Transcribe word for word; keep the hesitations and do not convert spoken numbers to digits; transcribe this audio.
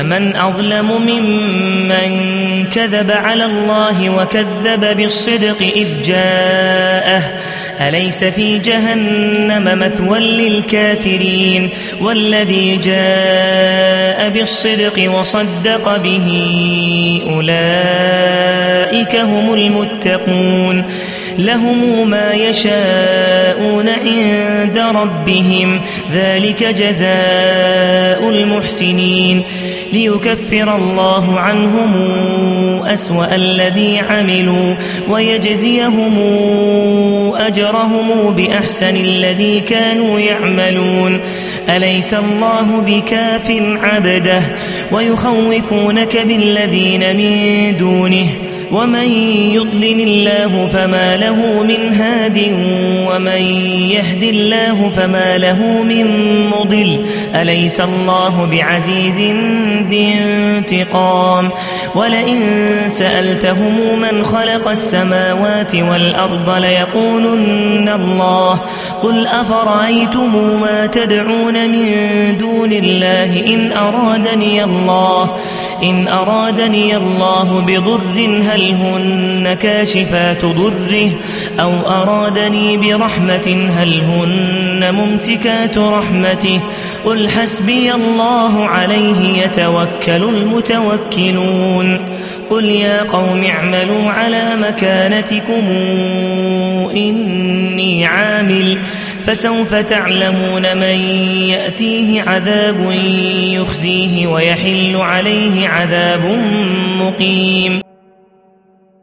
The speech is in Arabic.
من أظلم ممن كذب على الله وكذب بالصدق إذ جاءه أليس في جهنم مثوى للكافرين والذي جاء بالصدق وصدق به أولئك هم المتقون لهم ما يشاءون عند ربهم ذلك جزاء المحسنين ليكفر الله عنهم أسوأ الذي عملوا ويجزيهم أجرهم بأحسن الذي كانوا يعملون أليس الله بكاف عبده ويخوفونك بالذين من دونه ومن يضلل الله فما له من هاد ومن يهد الله فما له من مضل أليس الله بعزيز ذي انتقام ولئن سألتهم من خلق السماوات والأرض ليقولن الله قل أفرأيتم ما تدعون من دون الله إن أرادني الله إن أرادني الله بضر هل هن كاشفات ضره أو أرادني برحمة هل هن ممسكات رحمته قل حسبي الله عليه يتوكل المتوكلون قل يا قوم اعملوا على مكانتكم إني عامل فسوف تعلمون من يأتيه عذاب يخزيه ويحل عليه عذاب مقيم.